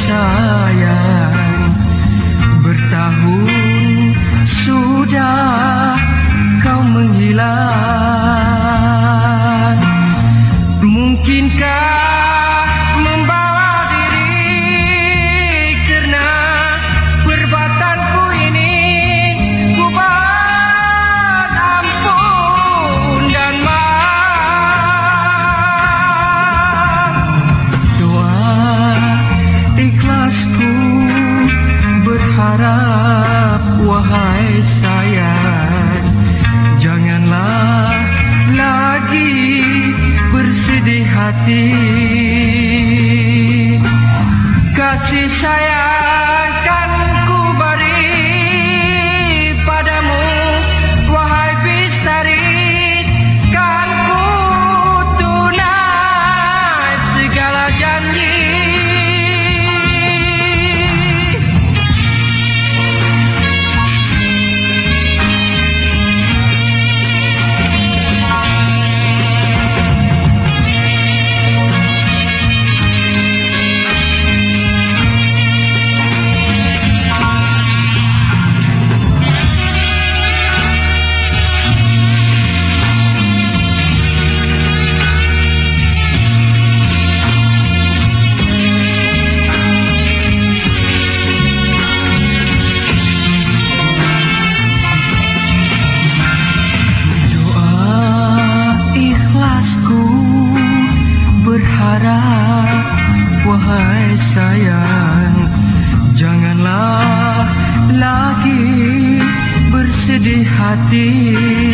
sayang, bertahun sudah kau menghilang. Mungkinkah membawa diri karena perbuatanku ini? Ku mohon ampun dan maaf. Doa ikhlasku berharap, wahai sayang, janganlah lagi bersedih hati. Kasih sayang kan ku beri padamu, wahai Bistari, kan ku tunai segala janji. Berharap, wahai sayang, janganlah lagi bersedih hati.